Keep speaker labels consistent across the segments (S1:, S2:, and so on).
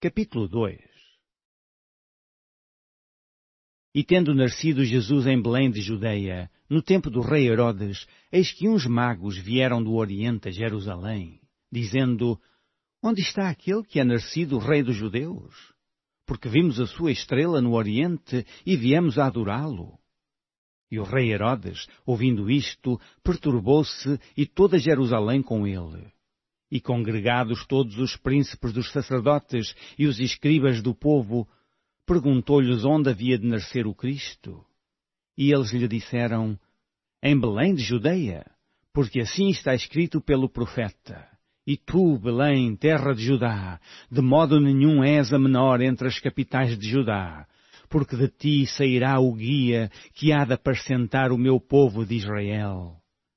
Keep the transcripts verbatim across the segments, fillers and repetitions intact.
S1: Capítulo dois. E tendo nascido Jesus em Belém de Judeia, no tempo do rei Herodes, eis que uns magos vieram do Oriente a Jerusalém, dizendo: Onde está aquele que é nascido rei dos judeus? Porque vimos a sua estrela no Oriente e viemos a adorá-lo. E o rei Herodes, ouvindo isto, perturbou-se e toda Jerusalém com ele. E congregados todos os príncipes dos sacerdotes e os escribas do povo, perguntou-lhes onde havia de nascer o Cristo. E eles lhe disseram: Em Belém de Judeia, porque assim está escrito pelo profeta: E tu, Belém, terra de Judá, de modo nenhum és a menor entre as capitais de Judá, porque de ti sairá o guia que há de apacentar o meu povo de Israel.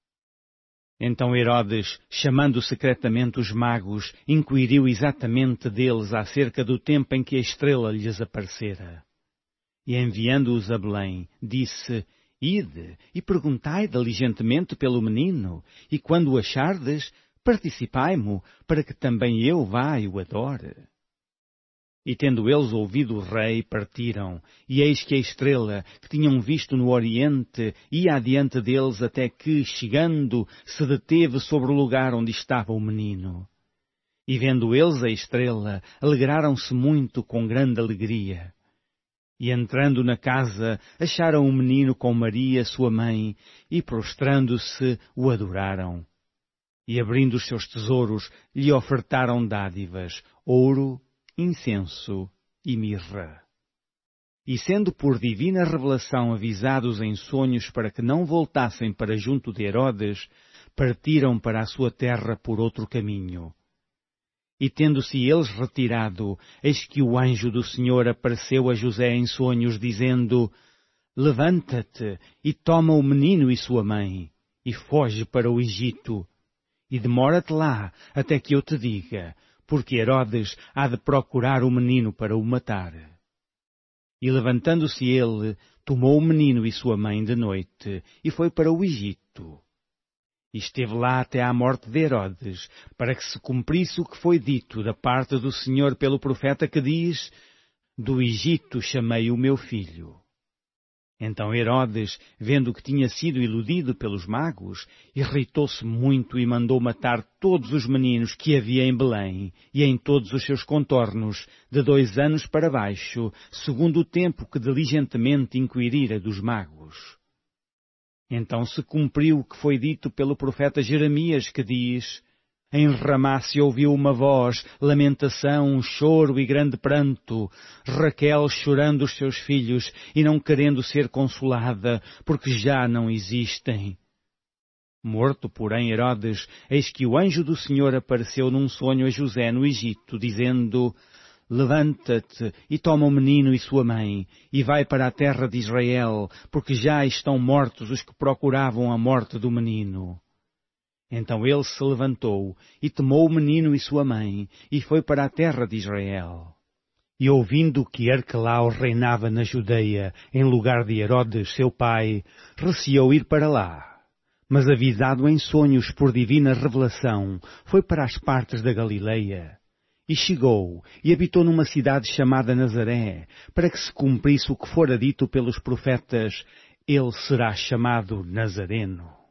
S1: Então Herodes, chamando secretamente os magos, inquiriu exatamente deles acerca do tempo em que a estrela lhes aparecera. E enviando-os a Belém, disse: Ide e perguntai diligentemente pelo menino, e quando o achardes, participai-mo, para que também eu vá e o adore. E tendo eles ouvido o rei, partiram, e eis que a estrela, que tinham visto no Oriente, ia adiante deles até que, chegando, se deteve sobre o lugar onde estava o menino. E vendo eles a estrela, alegraram-se muito com grande alegria. E entrando na casa, acharam o menino com Maria, sua mãe, e prostrando-se, o adoraram. E abrindo os seus tesouros, lhe ofertaram dádivas, ouro, incenso e mirra. E sendo por divina revelação avisados em sonhos para que não voltassem para junto de Herodes, partiram para a sua terra por outro caminho. E tendo-se eles retirado, eis que o anjo do Senhor apareceu a José em sonhos, dizendo: Levanta-te e toma o menino e sua mãe, e foge para o Egito, e demora-te lá até que eu te diga, porque Herodes há de procurar o menino para o matar. E levantando-se ele, tomou o menino e sua mãe de noite, e foi para o Egito. E esteve lá até à morte de Herodes, para que se cumprisse o que foi dito da parte do Senhor pelo profeta que diz: Do Egito chamei o meu filho. Então Herodes, vendo que tinha sido iludido pelos magos, irritou-se muito e mandou matar todos os meninos que havia em Belém e em todos os seus contornos, de dois anos para baixo, segundo o tempo que diligentemente inquirira dos magos. Então se cumpriu o que foi dito pelo profeta Jeremias, que diz: Em Ramá se ouviu uma voz, lamentação, choro e grande pranto, Raquel chorando os seus filhos e não querendo ser consolada, porque já não existem. Morto, porém, Herodes, eis que o anjo do Senhor apareceu num sonho a José no Egito, dizendo: Levanta-te e toma o menino e sua mãe, e vai para a terra de Israel, porque já estão mortos os que procuravam a morte do menino. Então ele se levantou e tomou o menino e sua mãe, e foi para a terra de Israel. E ouvindo que Arquelau reinava na Judeia, em lugar de Herodes, seu pai, receou ir para lá. Mas avisado em sonhos por divina revelação, foi para as partes da Galileia. E chegou, e habitou numa cidade chamada Nazaré, para que se cumprisse o que fora dito pelos profetas: Ele será chamado Nazareno.